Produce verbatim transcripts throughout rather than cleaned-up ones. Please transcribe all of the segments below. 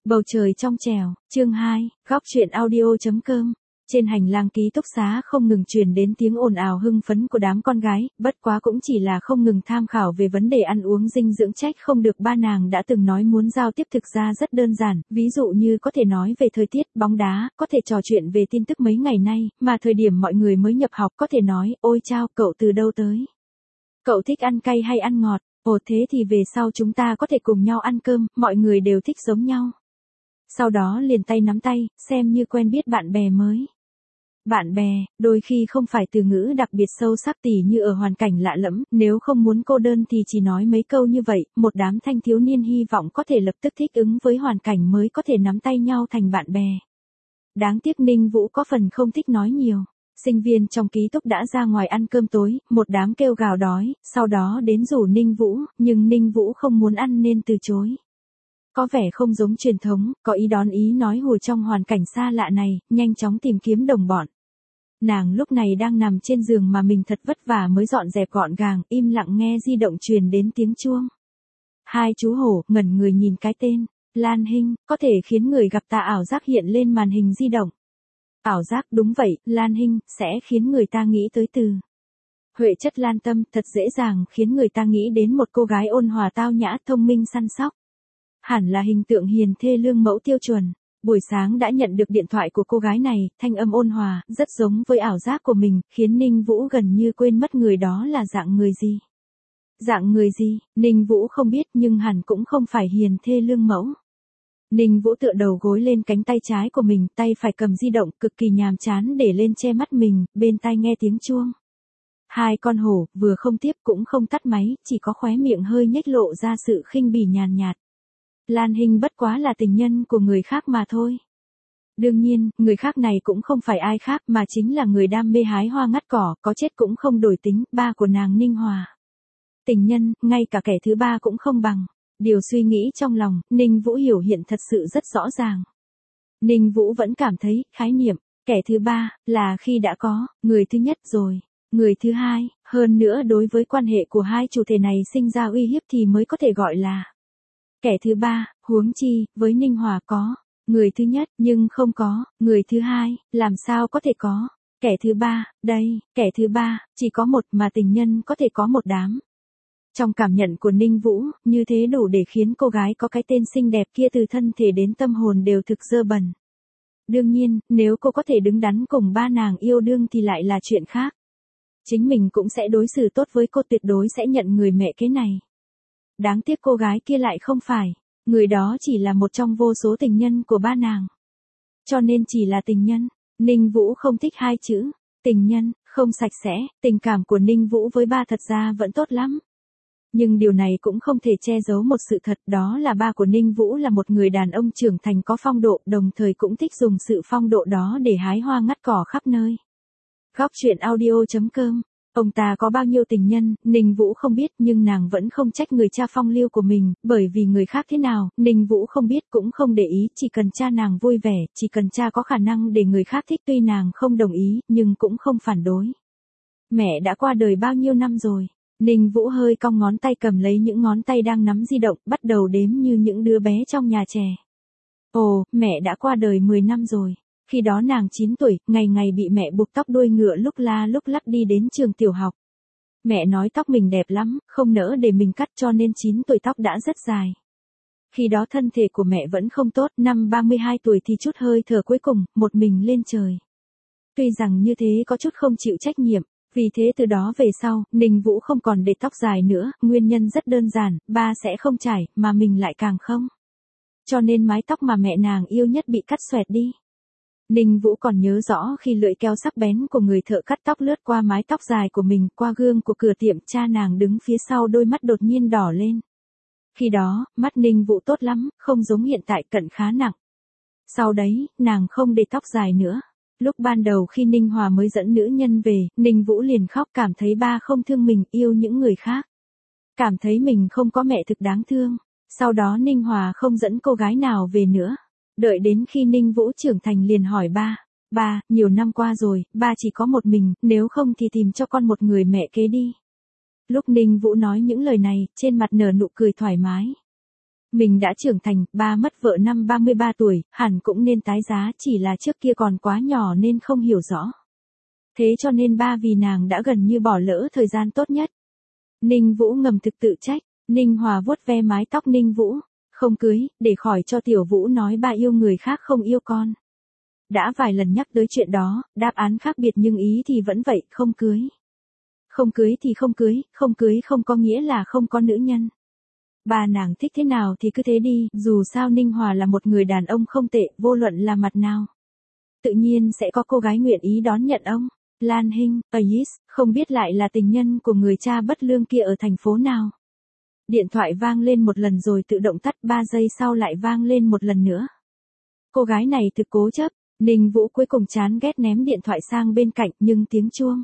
Bầu trời trong trẻo, chương hai, góc truyện audio.com. Trên hành lang ký túc xá không ngừng truyền đến tiếng ồn ào hưng phấn của đám con gái, bất quá cũng chỉ là không ngừng tham khảo về vấn đề ăn uống dinh dưỡng trách không được ba nàng đã từng nói muốn giao tiếp thực ra rất đơn giản, ví dụ như có thể nói về thời tiết, bóng đá, có thể trò chuyện về tin tức mấy ngày nay, mà thời điểm mọi người mới nhập học có thể nói, ôi chao, cậu từ đâu tới? Cậu thích ăn cay hay ăn ngọt? Ồ thế thì về sau chúng ta có thể cùng nhau ăn cơm, mọi người đều thích giống nhau. Sau đó liền tay nắm tay, xem như quen biết bạn bè mới. Bạn bè, đôi khi không phải từ ngữ đặc biệt sâu sắc tỉ như ở hoàn cảnh lạ lẫm, nếu không muốn cô đơn thì chỉ nói mấy câu như vậy, một đám thanh thiếu niên hy vọng có thể lập tức thích ứng với hoàn cảnh mới có thể nắm tay nhau thành bạn bè. Đáng tiếc Ninh Vũ có phần không thích nói nhiều. Sinh viên trong ký túc đã ra ngoài ăn cơm tối, một đám kêu gào đói, sau đó đến rủ Ninh Vũ, nhưng Ninh Vũ không muốn ăn nên từ chối. Có vẻ không giống truyền thống, có ý đón ý nói hùa trong hoàn cảnh xa lạ này, nhanh chóng tìm kiếm đồng bọn. Nàng lúc này đang nằm trên giường mà mình thật vất vả mới dọn dẹp gọn gàng, im lặng nghe di động truyền đến tiếng chuông. Hai chú hổ ngẩn người nhìn cái tên, Lan Hinh, có thể khiến người gặp tà ảo giác hiện lên màn hình di động. Ảo giác, đúng vậy, Lan Hinh, sẽ khiến người ta nghĩ tới từ Huệ chất Lan Tâm, thật dễ dàng khiến người ta nghĩ đến một cô gái ôn hòa tao nhã, thông minh săn sóc. Hẳn là hình tượng hiền thê lương mẫu tiêu chuẩn. Buổi sáng đã nhận được điện thoại của cô gái này, thanh âm ôn hòa, rất giống với ảo giác của mình, khiến Ninh Vũ gần như quên mất người đó là dạng người gì. Dạng người gì, Ninh Vũ không biết nhưng hẳn cũng không phải hiền thê lương mẫu. Ninh Vũ tựa đầu gối lên cánh tay trái của mình, tay phải cầm di động, cực kỳ nhàm chán để lên che mắt mình, bên tai nghe tiếng chuông. Hai con hổ, vừa không tiếp cũng không tắt máy, chỉ có khóe miệng hơi nhếch lộ ra sự khinh bỉ nhàn nhạt. Lan Hinh bất quá là tình nhân của người khác mà thôi. Đương nhiên, người khác này cũng không phải ai khác mà chính là người đam mê hái hoa ngắt cỏ, có chết cũng không đổi tính, ba của nàng Ninh Hòa. Tình nhân, ngay cả kẻ thứ ba cũng không bằng. Điều suy nghĩ trong lòng, Ninh Vũ hiểu hiện thật sự rất rõ ràng. Ninh Vũ vẫn cảm thấy, khái niệm, kẻ thứ ba, là khi đã có, người thứ nhất rồi, người thứ hai, hơn nữa đối với quan hệ của hai chủ thể này sinh ra uy hiếp thì mới có thể gọi là kẻ thứ ba, huống chi, với Ninh Hòa có, người thứ nhất, nhưng không có, người thứ hai, làm sao có thể có, kẻ thứ ba, đây, kẻ thứ ba, chỉ có một mà tình nhân có thể có một đám. Trong cảm nhận của Ninh Vũ, như thế đủ để khiến cô gái có cái tên xinh đẹp kia từ thân thể đến tâm hồn đều thực dơ bẩn. Đương nhiên, nếu cô có thể đứng đắn cùng ba nàng yêu đương thì lại là chuyện khác. Chính mình cũng sẽ đối xử tốt với cô, tuyệt đối sẽ nhận người mẹ kế này. Đáng tiếc cô gái kia lại không phải, người đó chỉ là một trong vô số tình nhân của ba nàng. Cho nên chỉ là tình nhân, Ninh Vũ không thích hai chữ, tình nhân, không sạch sẽ, tình cảm của Ninh Vũ với ba thật ra vẫn tốt lắm. Nhưng điều này cũng không thể che giấu một sự thật, đó là ba của Ninh Vũ là một người đàn ông trưởng thành có phong độ, đồng thời cũng thích dùng sự phong độ đó để hái hoa ngắt cỏ khắp nơi. Góc truyện audio.com. Ông ta có bao nhiêu tình nhân, Ninh Vũ không biết nhưng nàng vẫn không trách người cha phong lưu của mình, bởi vì người khác thế nào, Ninh Vũ không biết cũng không để ý, chỉ cần cha nàng vui vẻ, chỉ cần cha có khả năng để người khác thích, tuy nàng không đồng ý, nhưng cũng không phản đối. Mẹ đã qua đời bao nhiêu năm rồi? Ninh Vũ hơi cong ngón tay cầm lấy những ngón tay đang nắm di động, bắt đầu đếm như những đứa bé trong nhà trẻ. Ồ, mẹ đã qua đời mười năm rồi. Khi đó nàng chín tuổi, ngày ngày bị mẹ buộc tóc đuôi ngựa lúc la lúc lắc đi đến trường tiểu học. Mẹ nói tóc mình đẹp lắm, không nỡ để mình cắt cho nên chín tuổi tóc đã rất dài. Khi đó thân thể của mẹ vẫn không tốt, năm ba mươi hai tuổi thì chút hơi thở cuối cùng, một mình lên trời. Tuy rằng như thế có chút không chịu trách nhiệm, vì thế từ đó về sau, Ninh Vũ không còn để tóc dài nữa, nguyên nhân rất đơn giản, ba sẽ không chải, mà mình lại càng không. Cho nên mái tóc mà mẹ nàng yêu nhất bị cắt xoẹt đi. Ninh Vũ còn nhớ rõ khi lưỡi keo sắc bén của người thợ cắt tóc lướt qua mái tóc dài của mình, qua gương của cửa tiệm, cha nàng đứng phía sau, đôi mắt đột nhiên đỏ lên. Khi đó, mắt Ninh Vũ tốt lắm, không giống hiện tại, cận khá nặng. Sau đấy, nàng không để tóc dài nữa. Lúc ban đầu khi Ninh Hòa mới dẫn nữ nhân về, Ninh Vũ liền khóc, cảm thấy ba không thương mình, yêu những người khác. Cảm thấy mình không có mẹ thực đáng thương. Sau đó Ninh Hòa không dẫn cô gái nào về nữa. Đợi đến khi Ninh Vũ trưởng thành liền hỏi ba, ba, nhiều năm qua rồi, ba chỉ có một mình, nếu không thì tìm cho con một người mẹ kế đi. Lúc Ninh Vũ nói những lời này, trên mặt nở nụ cười thoải mái. Mình đã trưởng thành, ba mất vợ năm ba mươi ba tuổi, hẳn cũng nên tái giá, chỉ là trước kia còn quá nhỏ nên không hiểu rõ. Thế cho nên ba vì nàng đã gần như bỏ lỡ thời gian tốt nhất. Ninh Vũ ngầm thực tự trách, Ninh Hòa vuốt ve mái tóc Ninh Vũ, không cưới, để khỏi cho Tiểu Vũ nói ba yêu người khác không yêu con. Đã vài lần nhắc tới chuyện đó, đáp án khác biệt nhưng ý thì vẫn vậy, không cưới. Không cưới thì không cưới, không cưới không có nghĩa là không có nữ nhân. Ba nàng thích thế nào thì cứ thế đi, dù sao Ninh Hòa là một người đàn ông không tệ, vô luận là mặt nào. Tự nhiên sẽ có cô gái nguyện ý đón nhận ông. Lan Hinh, Ayis, không biết lại là tình nhân của người cha bất lương kia ở thành phố nào. Điện thoại vang lên một lần rồi tự động tắt, ba giây sau lại vang lên một lần nữa. Cô gái này thực cố chấp, Ninh Vũ cuối cùng chán ghét ném điện thoại sang bên cạnh nhưng tiếng chuông.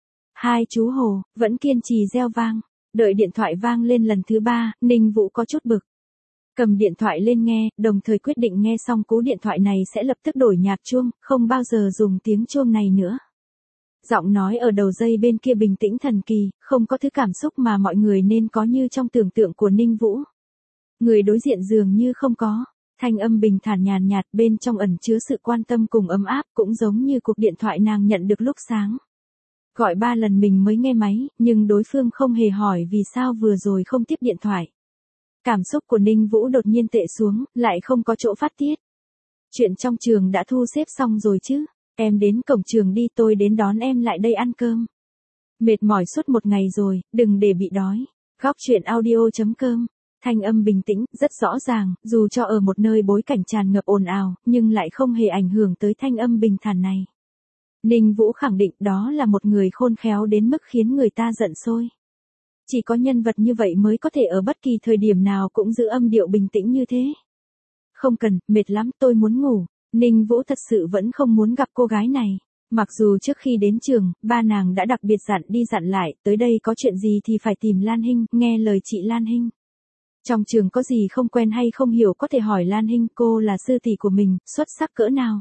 Hai chú Hồ, vẫn kiên trì reo vang. Đợi điện thoại vang lên lần thứ ba, Ninh Vũ có chút bực. Cầm điện thoại lên nghe, đồng thời quyết định nghe xong cú điện thoại này sẽ lập tức đổi nhạc chuông, không bao giờ dùng tiếng chuông này nữa. Giọng nói ở đầu dây bên kia bình tĩnh thần kỳ, không có thứ cảm xúc mà mọi người nên có như trong tưởng tượng của Ninh Vũ. Người đối diện dường như không có, thanh âm bình thản nhàn nhạt bên trong ẩn chứa sự quan tâm cùng ấm áp cũng giống như cuộc điện thoại nàng nhận được lúc sáng. Gọi ba lần mình mới nghe máy, nhưng đối phương không hề hỏi vì sao vừa rồi không tiếp điện thoại. Cảm xúc của Ninh Vũ đột nhiên tệ xuống, lại không có chỗ phát tiết. Chuyện trong trường đã thu xếp xong rồi chứ, em đến cổng trường đi, tôi đến đón em lại đây ăn cơm. Mệt mỏi suốt một ngày rồi, đừng để bị đói. Góc chuyện audio chấm com. Thanh âm bình tĩnh, rất rõ ràng, dù cho ở một nơi bối cảnh tràn ngập ồn ào, nhưng lại không hề ảnh hưởng tới thanh âm bình thản này. Ninh Vũ khẳng định đó là một người khôn khéo đến mức khiến người ta giận sôi. Chỉ có nhân vật như vậy mới có thể ở bất kỳ thời điểm nào cũng giữ âm điệu bình tĩnh như thế. Không cần, mệt lắm, tôi muốn ngủ. Ninh Vũ thật sự vẫn không muốn gặp cô gái này. Mặc dù trước khi đến trường, ba nàng đã đặc biệt dặn đi dặn lại, tới đây có chuyện gì thì phải tìm Lan Hinh, nghe lời chị Lan Hinh. Trong trường có gì không quen hay không hiểu có thể hỏi Lan Hinh, cô là sư tỷ của mình, xuất sắc cỡ nào.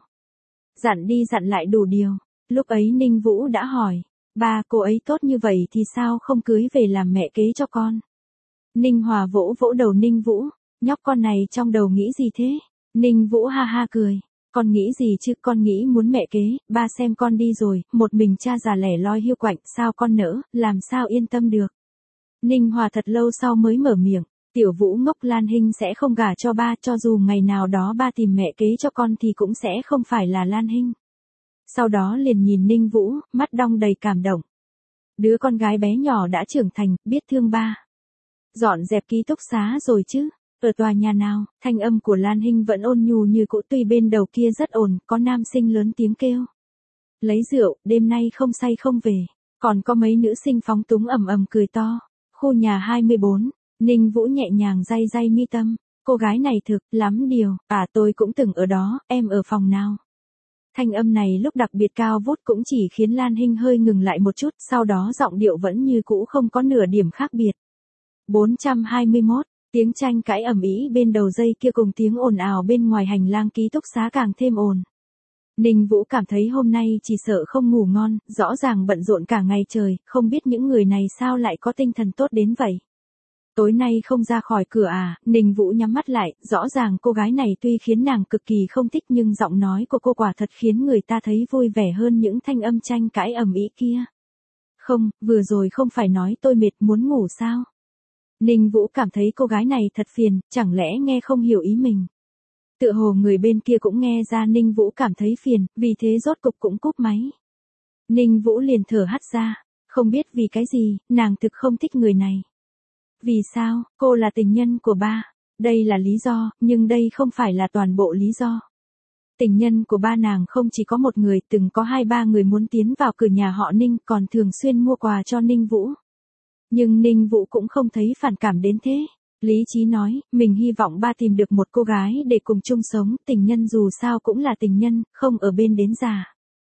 Dặn đi dặn lại đủ điều. Lúc ấy Ninh Vũ đã hỏi, ba cô ấy tốt như vậy thì sao không cưới về làm mẹ kế cho con. Ninh Hòa vỗ vỗ đầu Ninh Vũ, nhóc con này trong đầu nghĩ gì thế? Ninh Vũ ha ha cười, con nghĩ gì chứ, con nghĩ muốn mẹ kế, ba xem con đi rồi, một mình cha già lẻ loi hiu quạnh, sao con nỡ, làm sao yên tâm được. Ninh Hòa thật lâu sau mới mở miệng, Tiểu Vũ ngốc, Lan Hinh sẽ không gả cho ba, cho dù ngày nào đó ba tìm mẹ kế cho con thì cũng sẽ không phải là Lan Hinh. Sau đó liền nhìn Ninh Vũ, mắt đong đầy cảm động. Đứa con gái bé nhỏ đã trưởng thành, biết thương ba. Dọn dẹp ký túc xá rồi chứ? Ở tòa nhà nào? Thanh âm của Lan Hinh vẫn ôn nhu như cũ, tuy bên đầu kia rất ồn, có nam sinh lớn tiếng kêu. Lấy rượu, đêm nay không say không về. Còn có mấy nữ sinh phóng túng ầm ầm cười to. Khu nhà hai mươi bốn, Ninh Vũ nhẹ nhàng day day mi tâm. Cô gái này thực, lắm điều, à tôi cũng từng ở đó, em ở phòng nào? Thanh âm này lúc đặc biệt cao vút cũng chỉ khiến Lan Hinh hơi ngừng lại một chút, sau đó giọng điệu vẫn như cũ không có nửa điểm khác biệt. bốn trăm hai mươi mốt, tiếng tranh cãi ầm ĩ bên đầu dây kia cùng tiếng ồn ào bên ngoài hành lang ký túc xá càng thêm ồn. Ninh Vũ cảm thấy hôm nay chỉ sợ không ngủ ngon, rõ ràng bận rộn cả ngày trời, không biết những người này sao lại có tinh thần tốt đến vậy. Tối nay không ra khỏi cửa à, Ninh Vũ nhắm mắt lại, rõ ràng cô gái này tuy khiến nàng cực kỳ không thích nhưng giọng nói của cô quả thật khiến người ta thấy vui vẻ hơn những thanh âm tranh cãi ầm ĩ kia. Không, vừa rồi không phải nói tôi mệt muốn ngủ sao? Ninh Vũ cảm thấy cô gái này thật phiền, chẳng lẽ nghe không hiểu ý mình. Tựa hồ người bên kia cũng nghe ra Ninh Vũ cảm thấy phiền, vì thế rốt cục cũng cúp máy. Ninh Vũ liền thở hắt ra, không biết vì cái gì, nàng thực không thích người này. Vì sao, cô là tình nhân của ba. Đây là lý do, nhưng đây không phải là toàn bộ lý do. Tình nhân của ba nàng không chỉ có một người, từng có hai ba người muốn tiến vào cửa nhà họ Ninh, còn thường xuyên mua quà cho Ninh Vũ. Nhưng Ninh Vũ cũng không thấy phản cảm đến thế. Lý trí nói, mình hy vọng ba tìm được một cô gái để cùng chung sống, tình nhân dù sao cũng là tình nhân, không ở bên đến già.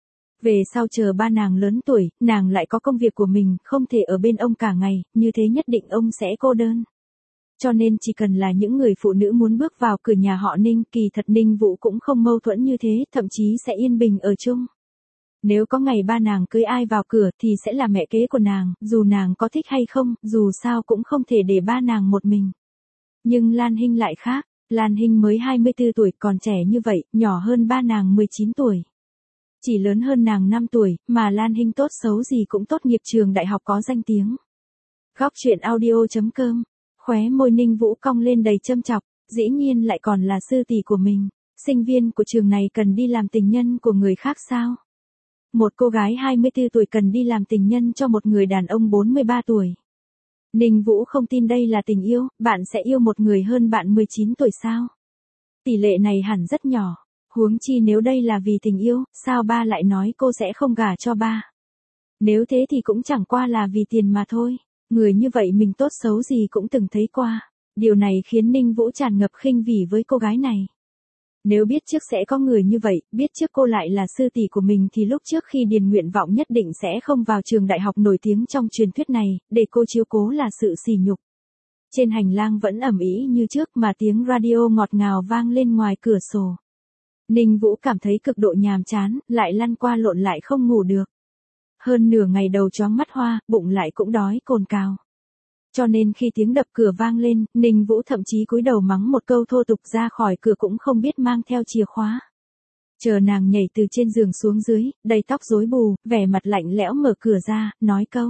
Về sau chờ ba nàng lớn tuổi, nàng lại có công việc của mình, không thể ở bên ông cả ngày, như thế nhất định ông sẽ cô đơn. Cho nên chỉ cần là những người phụ nữ muốn bước vào cửa nhà họ Ninh, kỳ thật Ninh Vũ cũng không mâu thuẫn như thế, thậm chí sẽ yên bình ở chung. Nếu có ngày ba nàng cưới ai vào cửa thì sẽ là mẹ kế của nàng, dù nàng có thích hay không, dù sao cũng không thể để ba nàng một mình. Nhưng Lan Hinh lại khác, Lan Hinh mới hai mươi tư tuổi, còn trẻ như vậy, nhỏ hơn ba nàng mười chín tuổi. Chỉ lớn hơn nàng năm tuổi, mà Lan Hinh tốt xấu gì cũng tốt nghiệp trường đại học có danh tiếng. Góc truyện audio chấm com, khóe môi Ninh Vũ cong lên đầy châm chọc, dĩ nhiên lại còn là sư tỷ của mình. Sinh viên của trường này cần đi làm tình nhân của người khác sao? Một cô gái hai mươi tư tuổi cần đi làm tình nhân cho một người đàn ông bốn mươi ba tuổi. Ninh Vũ không tin đây là tình yêu, bạn sẽ yêu một người hơn bạn mười chín tuổi sao? Tỷ lệ này hẳn rất nhỏ. Huống chi nếu đây là vì tình yêu, sao ba lại nói cô sẽ không gả cho ba? Nếu thế thì cũng chẳng qua là vì tiền mà thôi. Người như vậy mình tốt xấu gì cũng từng thấy qua. Điều này khiến Ninh Vũ tràn ngập khinh bỉ với cô gái này. Nếu biết trước sẽ có người như vậy, biết trước cô lại là sư tỷ của mình thì lúc trước khi điền nguyện vọng nhất định sẽ không vào trường đại học nổi tiếng trong truyền thuyết này, để cô chiếu cố là sự sỉ nhục. Trên hành lang vẫn ầm ĩ như trước mà tiếng radio ngọt ngào vang lên ngoài cửa sổ. Ninh Vũ cảm thấy cực độ nhàm chán, lại lăn qua lộn lại không ngủ được. Hơn nửa ngày đầu choáng mắt hoa, bụng lại cũng đói cồn cào. Cho nên khi tiếng đập cửa vang lên, Ninh Vũ thậm chí cúi đầu mắng một câu thô tục ra khỏi cửa cũng không biết mang theo chìa khóa. Chờ nàng nhảy từ trên giường xuống dưới, đầy tóc rối bù, vẻ mặt lạnh lẽo mở cửa ra, nói câu.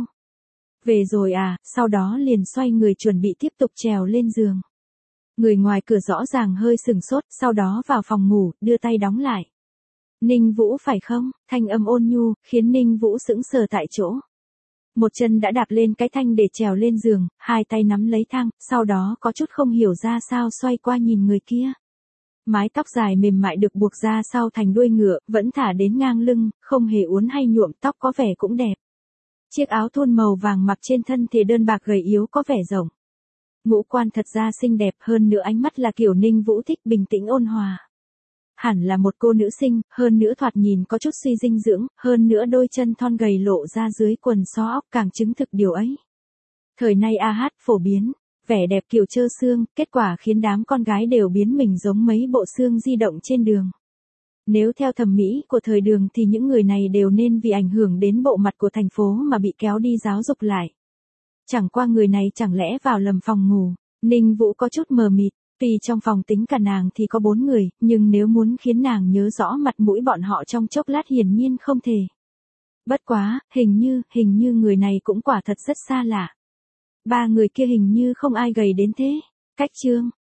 Về rồi à, sau đó liền xoay người chuẩn bị tiếp tục trèo lên giường. Người ngoài cửa rõ ràng hơi sừng sốt, sau đó vào phòng ngủ, đưa tay đóng lại. Ninh Vũ phải không? Thanh âm ôn nhu, khiến Ninh Vũ sững sờ tại chỗ. Một chân đã đạp lên cái thanh để trèo lên giường, hai tay nắm lấy thang, sau đó có chút không hiểu ra sao xoay qua nhìn người kia. Mái tóc dài mềm mại được buộc ra sau thành đuôi ngựa, vẫn thả đến ngang lưng, không hề uốn hay nhuộm, tóc có vẻ cũng đẹp. Chiếc áo thun màu vàng mặc trên thân thể đơn bạc gầy yếu có vẻ rộng. Ngũ quan thật ra xinh đẹp, hơn nữa ánh mắt là kiểu Ninh Vũ thích, bình tĩnh ôn hòa. Hẳn là một cô nữ sinh, hơn nữa thoạt nhìn có chút suy dinh dưỡng, hơn nữa đôi chân thon gầy lộ ra dưới quần xó óc càng chứng thực điều ấy. Thời nay a hát phổ biến, vẻ đẹp kiểu trơ xương, kết quả khiến đám con gái đều biến mình giống mấy bộ xương di động trên đường. Nếu theo thẩm mỹ của thời đường thì những người này đều nên vì ảnh hưởng đến bộ mặt của thành phố mà bị kéo đi giáo dục lại. Chẳng qua người này chẳng lẽ vào lầm phòng ngủ. Ninh Vũ có chút mờ mịt, tuy trong phòng tính cả nàng thì có bốn người, nhưng nếu muốn khiến nàng nhớ rõ mặt mũi bọn họ trong chốc lát hiển nhiên không thể. Bất quá, hình như, hình như người này cũng quả thật rất xa lạ. Ba người kia hình như không ai gầy đến thế. Cách chương,